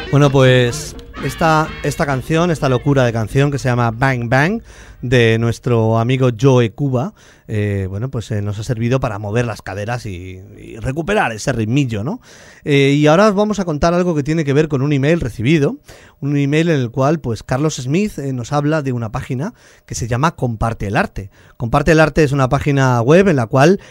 Bueno, pues esta canción, esta locura de canción que se llama Bang Bang, de nuestro amigo Joe Cuba, nos ha servido para mover las caderas y recuperar ese ritmillo, ¿no? Y ahora os vamos a contar algo que tiene que ver con un email recibido, un email en el cual pues Carlos Smith nos habla de una página que se llama Comparte el Arte. Comparte el Arte es una página web en la cual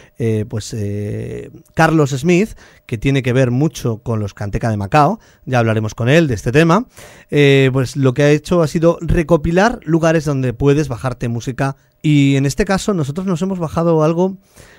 Carlos Smith, que tiene que ver mucho con los Kanteca de Macao, ya hablaremos con él de este tema, pues lo que ha hecho ha sido recopilar lugares donde puedes bajarte música, y en este caso nosotros nos hemos bajado algo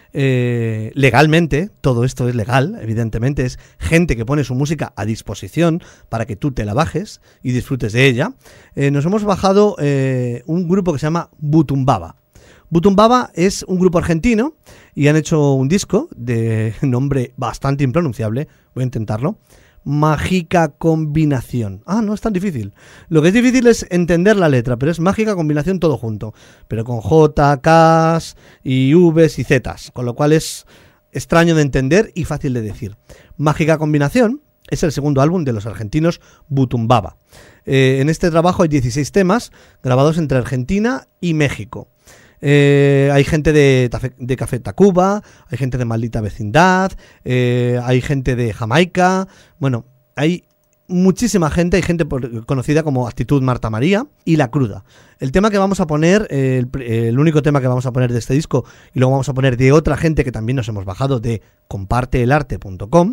legalmente. Todo esto es legal, evidentemente, es gente que pone su música a disposición para que tú te la bajes y disfrutes de ella. Nos hemos bajado un grupo que se llama Butumbaba. Butumbaba es un grupo argentino y han hecho un disco de nombre bastante impronunciable, voy a intentarlo. Mágica Combinación. No es tan difícil. Lo que es difícil es entender la letra, pero es Mágica Combinación todo junto, pero con J, Ks y Vs y Zs, con lo cual es extraño de entender y fácil de decir. Mágica Combinación es el segundo álbum de los argentinos Butumbaba. En este trabajo hay 16 temas grabados entre Argentina y México. Hay gente de Café Tacuba, hay gente de Maldita Vecindad, hay gente de Jamaica, bueno, hay muchísima gente, hay gente conocida como Actitud Marta María y La Cruda. El tema que vamos a poner, el único tema que vamos a poner de este disco, y luego vamos a poner de otra gente que también nos hemos bajado de comparteelarte.com,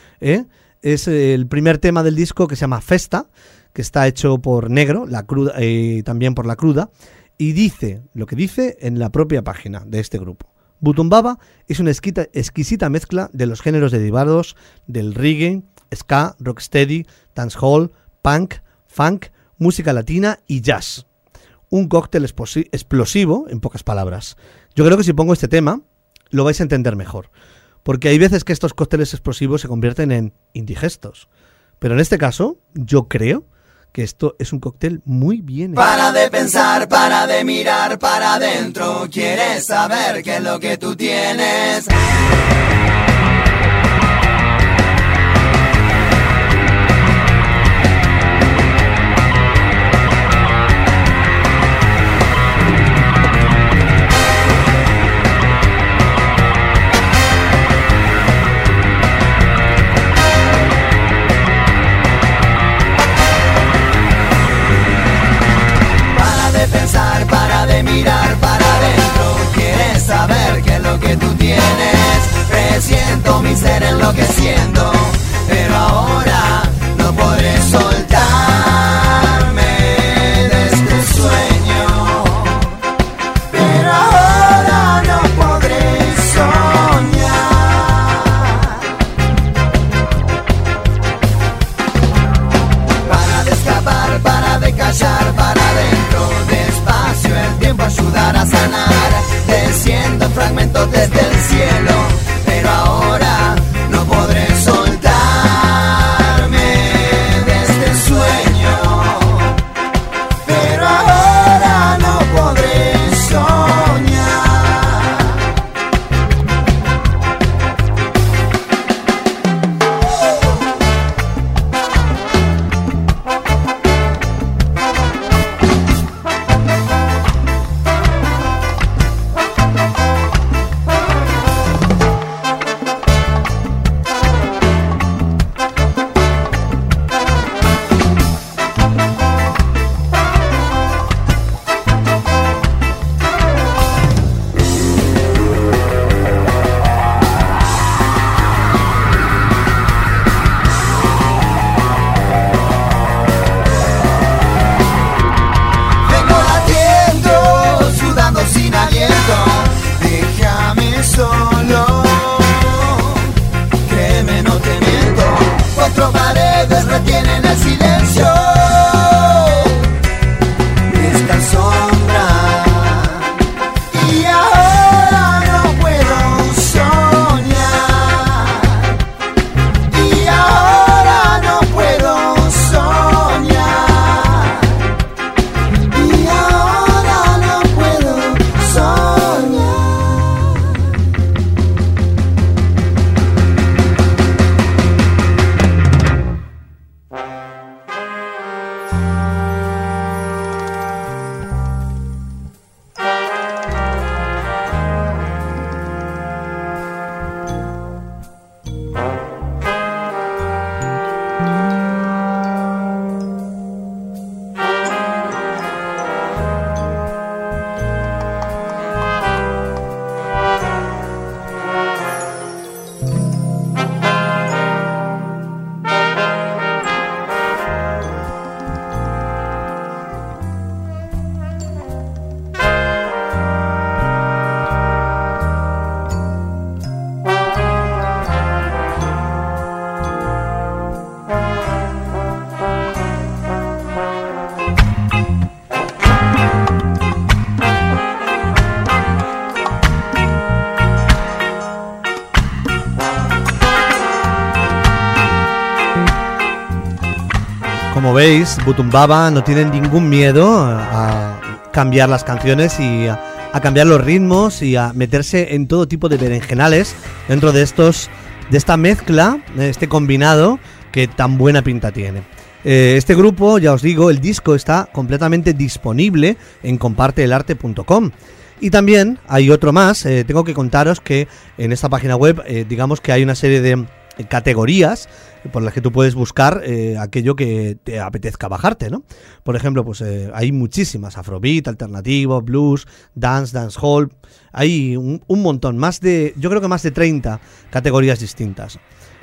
es el primer tema del disco, que se llama Festa, que está hecho por Negro, La Cruda, y también por La Cruda. Y dice lo que dice en la propia página de este grupo. Butumbaba es una exquisita mezcla de los géneros derivados del reggae, ska, rocksteady, dancehall, punk, funk, música latina y jazz. Un cóctel explosivo, en pocas palabras. Yo creo que si pongo este tema lo vais a entender mejor, porque hay veces que estos cócteles explosivos se convierten en indigestos. Pero en este caso, yo creo que esto es un cóctel muy bien hecho. Para de pensar, para de mirar para adentro. ¿Quieres saber qué es lo que tú tienes? Para de mirar para adentro. ¿Quieres saber qué es lo que tú tienes? Como veis, Butumbaba no tienen ningún miedo a cambiar las canciones y a cambiar los ritmos y a meterse en todo tipo de berenjenales dentro de esta mezcla, este combinado que tan buena pinta tiene. Este grupo, ya os digo, el disco está completamente disponible en comparteelarte.com. Y también hay otro más, tengo que contaros que en esta página web, digamos que hay una serie de categorías por las que tú puedes buscar aquello que te apetezca bajarte, ¿no? Por ejemplo, pues hay muchísimas: afrobeat, alternativo, blues, dancehall. Hay un montón, yo creo que más de 30 categorías distintas.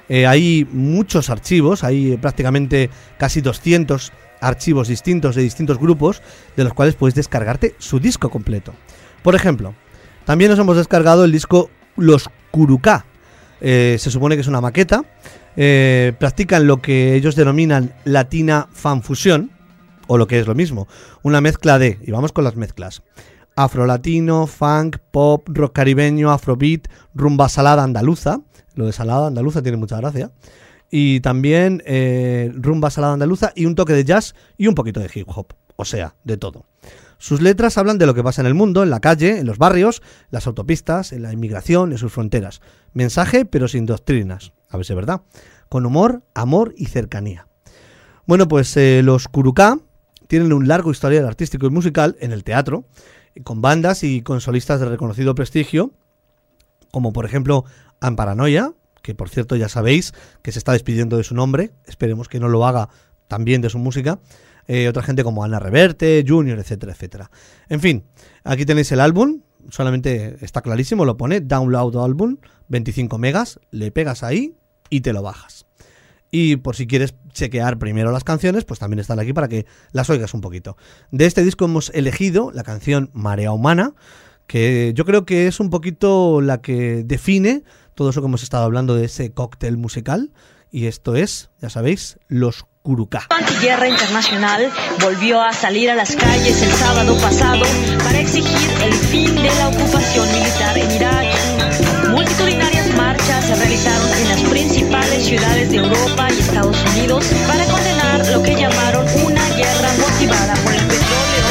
Hay muchos archivos, hay prácticamente casi 200 archivos distintos de distintos grupos, de los cuales puedes descargarte su disco completo. Por ejemplo, también nos hemos descargado el disco Los Curucá. Se supone que es una maqueta. Practican lo que ellos denominan Latina Fan Fusión, o lo que es lo mismo, una mezcla de, y vamos con las mezclas: afrolatino, funk, pop, rock caribeño, afrobeat, rumba salada andaluza. Lo de salada andaluza tiene mucha gracia. Y también rumba salada andaluza y un toque de jazz y un poquito de hip hop, o sea, de todo. Sus letras hablan de lo que pasa en el mundo, en la calle, en los barrios, las autopistas, en la inmigración, en sus fronteras. Mensaje, pero sin doctrinas. A ver si es verdad. Con humor, amor y cercanía. Bueno, pues los Curucá tienen un largo historial artístico y musical en el teatro, con bandas y con solistas de reconocido prestigio, como por ejemplo Amparanoia, que por cierto ya sabéis que se está despidiendo de su nombre. Esperemos que no lo haga también de su música. Otra gente como Ana Reverte, Junior, etcétera, etcétera. En fin, aquí tenéis el álbum, solamente está clarísimo, lo pone Download Album, 25 megas, le pegas ahí y te lo bajas. Y por si quieres chequear primero las canciones, pues también están aquí para que las oigas un poquito. De este disco hemos elegido la canción Marea Humana, que yo creo que es un poquito la que define todo eso que hemos estado hablando de ese cóctel musical. Y esto es, ya sabéis, Los Curucá. Antiguerra Internacional volvió a salir a las calles el sábado pasado para exigir el fin de la ocupación militar en Irak. Multitudinarias marchas se realizaron en las principales ciudades de Europa y Estados Unidos para condenar lo que llamaron una guerra motivada por el petróleo.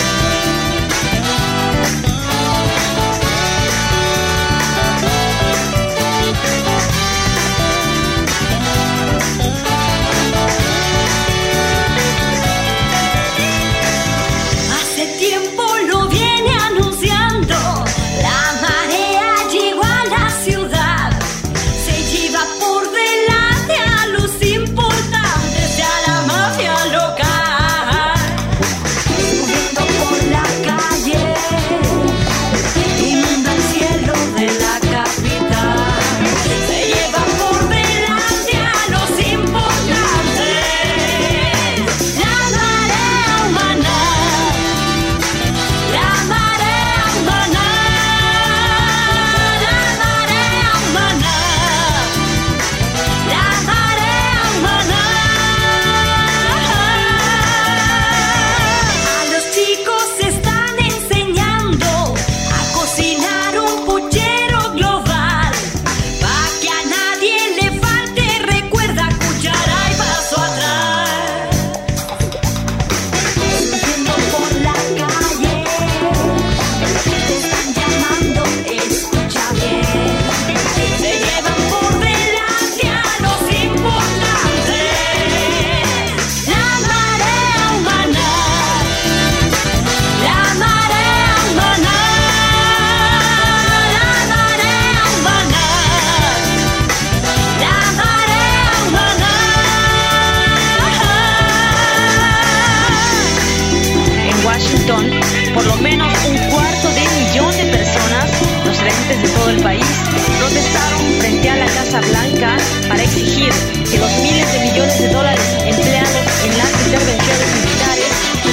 Por lo menos 250,000 de personas procedentes de todo el país protestaron frente a la Casa Blanca para exigir que los miles de millones de dólares empleados en las intervenciones militares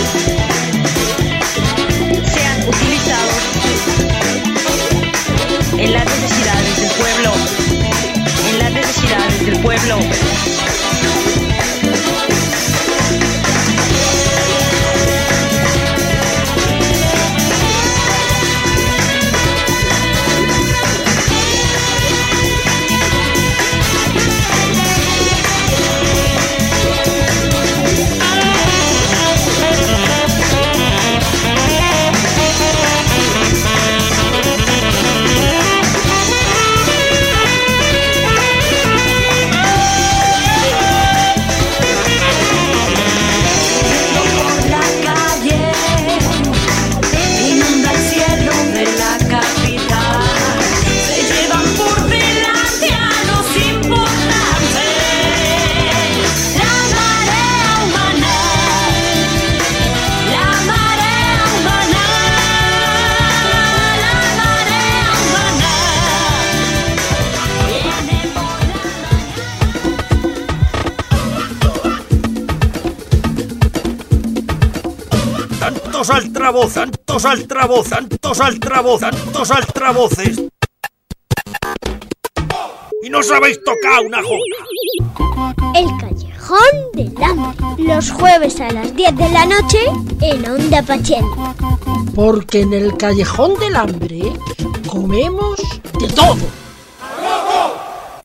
sean utilizados en las necesidades del pueblo. En las necesidades del pueblo. tantos altavoces, tantos altavoces, tantos altavoces, tantos altavoces. Y no sabéis tocar una jota. El Callejón del Hambre, los jueves a las 10 de la noche en Onda Pachel. Porque en el Callejón del Hambre comemos de todo.